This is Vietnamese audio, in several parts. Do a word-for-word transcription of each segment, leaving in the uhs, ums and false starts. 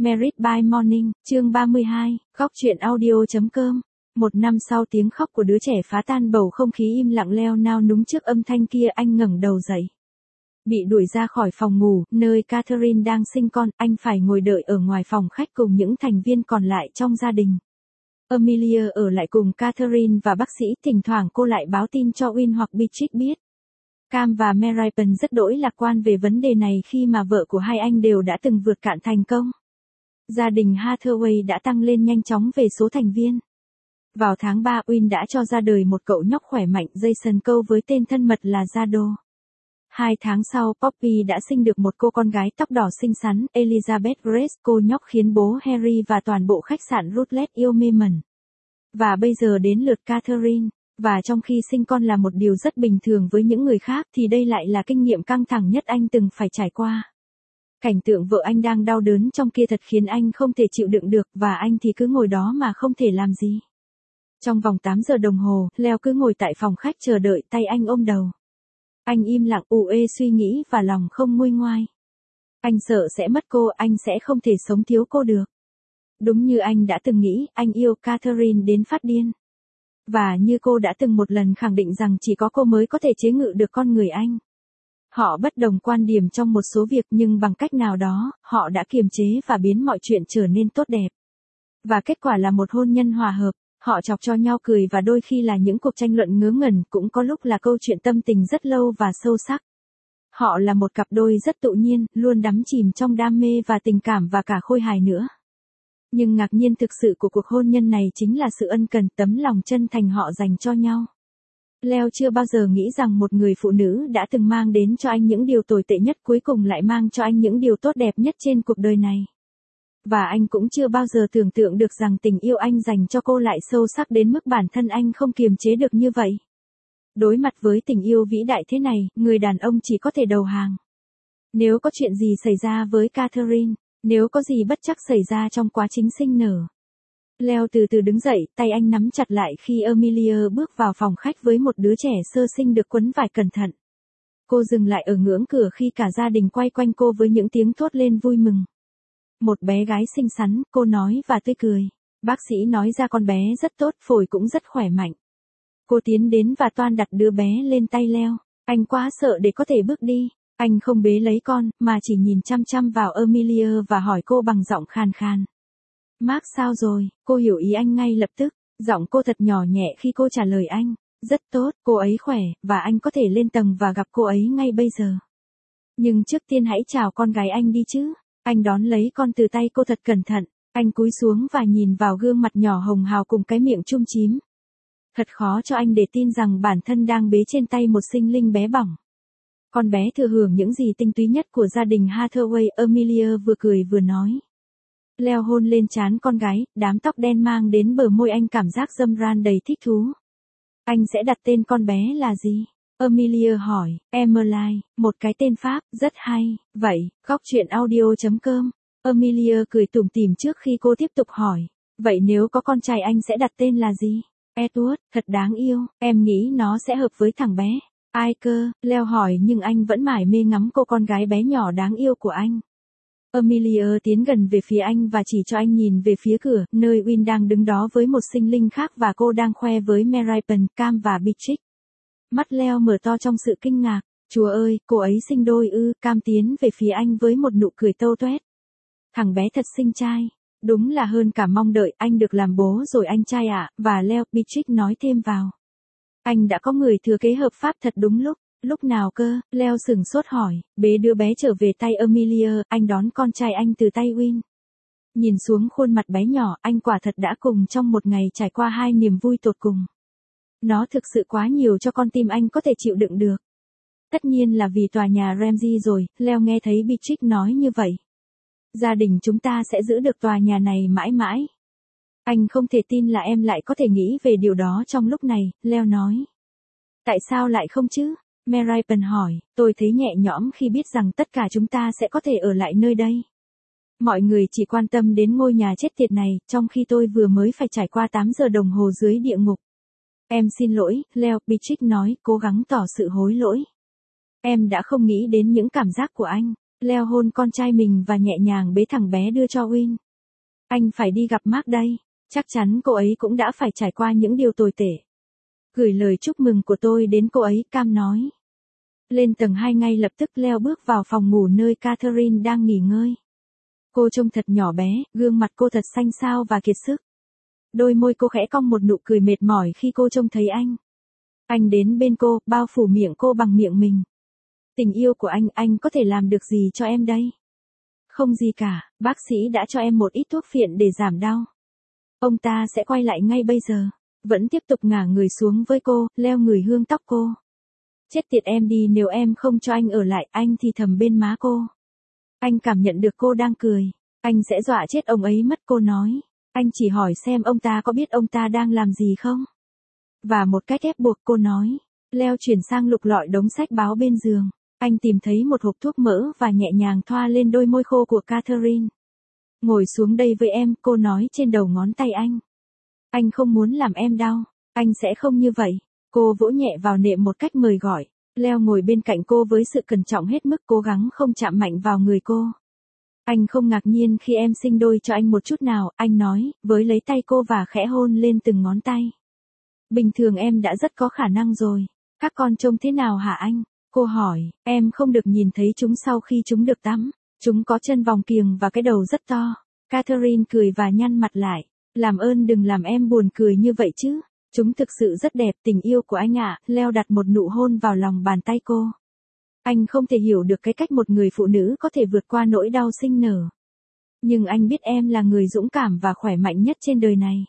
Married by Morning, chương ba mươi hai, khóc chuyện audio.com. Một năm sau tiếng khóc của đứa trẻ phá tan bầu không khí im lặng leo nao núng trước âm thanh kia, anh ngẩng đầu dậy. Bị đuổi ra khỏi phòng ngủ, nơi Catherine đang sinh con, anh phải ngồi đợi ở ngoài phòng khách cùng những thành viên còn lại trong gia đình. Amelia ở lại cùng Catherine và bác sĩ, thỉnh thoảng cô lại báo tin cho Win hoặc Beatrice biết. Cam và Mary rất đỗi lạc quan về vấn đề này khi mà vợ của hai anh đều đã từng vượt cạn thành công. Gia đình Hathaway đã tăng lên nhanh chóng về số thành viên. Vào tháng ba, Win đã cho ra đời một cậu nhóc khỏe mạnh Jason Cole với tên thân mật là Jado. Hai tháng sau, Poppy đã sinh được một cô con gái tóc đỏ xinh xắn, Elizabeth Grace. Cô nhóc khiến bố Harry và toàn bộ khách sạn Rutledge yêu mê mẩn. Và bây giờ đến lượt Catherine. Và trong khi sinh con là một điều rất bình thường với những người khác thì đây lại là kinh nghiệm căng thẳng nhất anh từng phải trải qua. Cảnh tượng vợ anh đang đau đớn trong kia thật khiến anh không thể chịu đựng được, và anh thì cứ ngồi đó mà không thể làm gì. Trong vòng tám giờ đồng hồ, Leo cứ ngồi tại phòng khách chờ đợi, tay anh ôm đầu. Anh im lặng ù ê suy nghĩ và lòng không nguôi ngoai. Anh sợ sẽ mất cô, anh sẽ không thể sống thiếu cô được. Đúng như anh đã từng nghĩ, anh yêu Catherine đến phát điên. Và như cô đã từng một lần khẳng định rằng chỉ có cô mới có thể chế ngự được con người anh. Họ bất đồng quan điểm trong một số việc, nhưng bằng cách nào đó, họ đã kiềm chế và biến mọi chuyện trở nên tốt đẹp. Và kết quả là một hôn nhân hòa hợp, họ chọc cho nhau cười và đôi khi là những cuộc tranh luận ngớ ngẩn, cũng có lúc là câu chuyện tâm tình rất lâu và sâu sắc. Họ là một cặp đôi rất tự nhiên, luôn đắm chìm trong đam mê và tình cảm và cả khôi hài nữa. Nhưng ngạc nhiên thực sự của cuộc hôn nhân này chính là sự ân cần, tấm lòng chân thành họ dành cho nhau. Leo chưa bao giờ nghĩ rằng một người phụ nữ đã từng mang đến cho anh những điều tồi tệ nhất cuối cùng lại mang cho anh những điều tốt đẹp nhất trên cuộc đời này. Và anh cũng chưa bao giờ tưởng tượng được rằng tình yêu anh dành cho cô lại sâu sắc đến mức bản thân anh không kiềm chế được như vậy. Đối mặt với tình yêu vĩ đại thế này, người đàn ông chỉ có thể đầu hàng. Nếu có chuyện gì xảy ra với Catherine, nếu có gì bất trắc xảy ra trong quá trình sinh nở. Leo từ từ đứng dậy, tay anh nắm chặt lại khi Amelia bước vào phòng khách với một đứa trẻ sơ sinh được quấn vải cẩn thận. Cô dừng lại ở ngưỡng cửa khi cả gia đình quay quanh cô với những tiếng thốt lên vui mừng. Một bé gái xinh xắn, cô nói và tươi cười. Bác sĩ nói ra con bé rất tốt, phổi cũng rất khỏe mạnh. Cô tiến đến và toan đặt đứa bé lên tay Leo. Anh quá sợ để có thể bước đi. Anh không bế lấy con, mà chỉ nhìn chăm chăm vào Amelia và hỏi cô bằng giọng khàn khàn. Mark sao rồi? Cô hiểu ý anh ngay lập tức. Giọng cô thật nhỏ nhẹ khi cô trả lời anh. Rất tốt, cô ấy khỏe, và anh có thể lên tầng và gặp cô ấy ngay bây giờ. Nhưng trước tiên hãy chào con gái anh đi chứ. Anh đón lấy con từ tay cô thật cẩn thận. Anh cúi xuống và nhìn vào gương mặt nhỏ hồng hào cùng cái miệng chum chím. Thật khó cho anh để tin rằng bản thân đang bế trên tay một sinh linh bé bỏng. Con bé thừa hưởng những gì tinh túy nhất của gia đình Hathaway, Amelia vừa cười vừa nói. Leo hôn lên trán con gái, đám tóc đen mang đến bờ môi anh cảm giác râm ran đầy thích thú. Anh sẽ đặt tên con bé là gì? Amelia hỏi. Emmeline, một cái tên Pháp, rất hay. Vậy, khóc chuyện audio.com. Amelia cười tủm tỉm trước khi cô tiếp tục hỏi. Vậy nếu có con trai anh sẽ đặt tên là gì? Edward, thật đáng yêu, em nghĩ nó sẽ hợp với thằng bé. Ai cơ? Leo hỏi nhưng anh vẫn mải mê ngắm cô con gái bé nhỏ đáng yêu của anh. Amelia tiến gần về phía anh và chỉ cho anh nhìn về phía cửa, nơi Win đang đứng đó với một sinh linh khác và cô đang khoe với Mary, Cam và Beatrice. Mắt Leo mở to trong sự kinh ngạc. Chúa ơi, cô ấy sinh đôi ư? Cam tiến về phía anh với một nụ cười tâu toét. Thằng bé thật xinh trai. Đúng là hơn cả mong đợi, anh được làm bố rồi anh trai ạ, à, và Leo, Beatrice nói thêm vào. Anh đã có người thừa kế hợp pháp thật đúng lúc. Lúc nào cơ? Leo sửng sốt hỏi. Bế đứa bé trở về tay Amelia, anh đón con trai anh từ tay Win. Nhìn xuống khuôn mặt bé nhỏ, anh quả thật đã cùng trong một ngày trải qua hai niềm vui tột cùng. Nó thực sự quá nhiều cho con tim anh có thể chịu đựng được. Tất nhiên là vì tòa nhà Ramsay rồi, Leo nghe thấy Beatrice nói như vậy. Gia đình chúng ta sẽ giữ được tòa nhà này mãi mãi. Anh không thể tin là em lại có thể nghĩ về điều đó trong lúc này, Leo nói. Tại sao lại không chứ? Mary hỏi, tôi thấy nhẹ nhõm khi biết rằng tất cả chúng ta sẽ có thể ở lại nơi đây. Mọi người chỉ quan tâm đến ngôi nhà chết tiệt này, trong khi tôi vừa mới phải trải qua tám giờ đồng hồ dưới địa ngục. Em xin lỗi, Leo, Beatrice nói, cố gắng tỏ sự hối lỗi. Em đã không nghĩ đến những cảm giác của anh. Leo hôn con trai mình và nhẹ nhàng bế thằng bé đưa cho Win. Anh phải đi gặp Mark đây, chắc chắn cô ấy cũng đã phải trải qua những điều tồi tệ. Gửi lời chúc mừng của tôi đến cô ấy, Cam nói. Lên tầng hai ngay lập tức Leo bước vào phòng ngủ nơi Catherine đang nghỉ ngơi. Cô trông thật nhỏ bé, gương mặt cô thật xanh xao và kiệt sức. Đôi môi cô khẽ cong một nụ cười mệt mỏi khi cô trông thấy anh. Anh đến bên cô, bao phủ miệng cô bằng miệng mình. Tình yêu của anh, anh có thể làm được gì cho em đây? Không gì cả, bác sĩ đã cho em một ít thuốc phiện để giảm đau. Ông ta sẽ quay lại ngay bây giờ. Vẫn tiếp tục ngả người xuống với cô, Leo ngửi hương tóc cô. Chết tiệt em đi, nếu em không cho anh ở lại, anh thì thầm bên má cô. Anh cảm nhận được cô đang cười. Anh sẽ dọa chết ông ấy mất, cô nói. Anh chỉ hỏi xem ông ta có biết ông ta đang làm gì không? Và một cách ép buộc, cô nói. Leo chuyển sang lục lọi đống sách báo bên giường. Anh tìm thấy một hộp thuốc mỡ và nhẹ nhàng thoa lên đôi môi khô của Catherine. Ngồi xuống đây với em, cô nói trên đầu ngón tay anh. Anh không muốn làm em đau. Anh sẽ không như vậy. Cô vỗ nhẹ vào nệm một cách mời gọi. Leo ngồi bên cạnh cô với sự cẩn trọng hết mức, cố gắng không chạm mạnh vào người cô. Anh không ngạc nhiên khi em sinh đôi cho anh một chút nào, anh nói, với lấy tay cô và khẽ hôn lên từng ngón tay. Bình thường em đã rất có khả năng rồi. Các con trông thế nào hả anh? Cô hỏi, em không được nhìn thấy chúng sau khi chúng được tắm. Chúng có chân vòng kiềng và cái đầu rất to. Catherine cười và nhăn mặt lại. Làm ơn đừng làm em buồn cười như vậy chứ. Chúng thực sự rất đẹp, tình yêu của anh ạ. Leo đặt một nụ hôn vào lòng bàn tay cô. Anh không thể hiểu được cái cách một người phụ nữ có thể vượt qua nỗi đau sinh nở. Nhưng anh biết em là người dũng cảm và khỏe mạnh nhất trên đời này.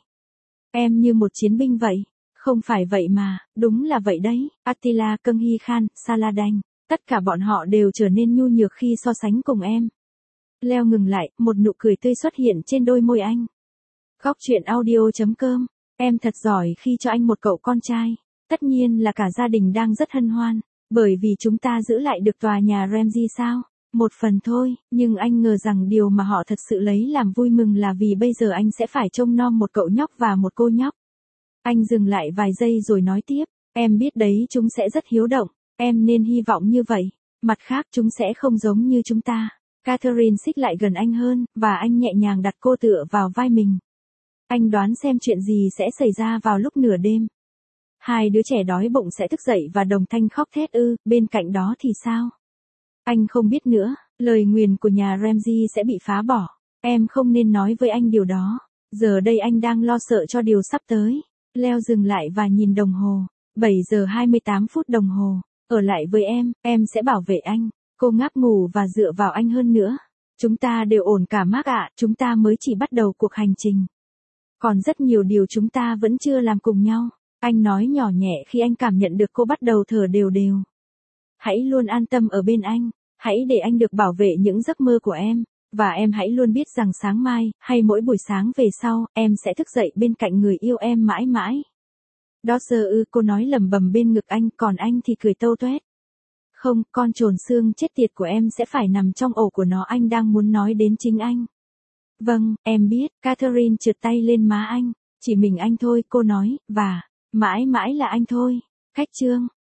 Em như một chiến binh vậy. Không phải vậy mà, đúng là vậy đấy. Attila, Cưng Khan, Saladin, tất cả bọn họ đều trở nên nhu nhược khi so sánh cùng em. Leo ngừng lại, một nụ cười tươi xuất hiện trên đôi môi anh. Góc truyện audio chấm com. Em thật giỏi khi cho anh một cậu con trai. Tất nhiên là cả gia đình đang rất hân hoan. Bởi vì chúng ta giữ lại được tòa nhà Ramsey sao? Một phần thôi, nhưng anh ngờ rằng điều mà họ thật sự lấy làm vui mừng là vì bây giờ anh sẽ phải trông nom một cậu nhóc và một cô nhóc. Anh dừng lại vài giây rồi nói tiếp, em biết đấy, chúng sẽ rất hiếu động, em nên hy vọng như vậy. Mặt khác chúng sẽ không giống như chúng ta. Catherine xích lại gần anh hơn, và anh nhẹ nhàng đặt cô tựa vào vai mình. Anh đoán xem chuyện gì sẽ xảy ra vào lúc nửa đêm. Hai đứa trẻ đói bụng sẽ thức dậy và đồng thanh khóc thét ư, bên cạnh đó thì sao? Anh không biết nữa, lời nguyền của nhà Ramsey sẽ bị phá bỏ. Em không nên nói với anh điều đó. Giờ đây anh đang lo sợ cho điều sắp tới. Leo dừng lại và nhìn đồng hồ. bảy giờ hai mươi tám phút đồng hồ. Ở lại với em, em sẽ bảo vệ anh. Cô ngáp ngủ và dựa vào anh hơn nữa. Chúng ta đều ổn cả Mark ạ, chúng ta mới chỉ bắt đầu cuộc hành trình. Còn rất nhiều điều chúng ta vẫn chưa làm cùng nhau. Anh nói nhỏ nhẹ khi anh cảm nhận được cô bắt đầu thở đều đều. Hãy luôn an tâm ở bên anh. Hãy để anh được bảo vệ những giấc mơ của em. Và em hãy luôn biết rằng sáng mai, hay mỗi buổi sáng về sau, em sẽ thức dậy bên cạnh người yêu em mãi mãi. Đó giờ ư, cô nói lẩm bẩm bên ngực anh, còn anh thì cười tâu tuét. Không, con trồn xương chết tiệt của em sẽ phải nằm trong ổ của nó, anh đang muốn nói đến chính anh. Vâng, em biết, Catherine trượt tay lên má anh. Chỉ mình anh thôi, cô nói, và, mãi mãi là anh thôi. Cách chương.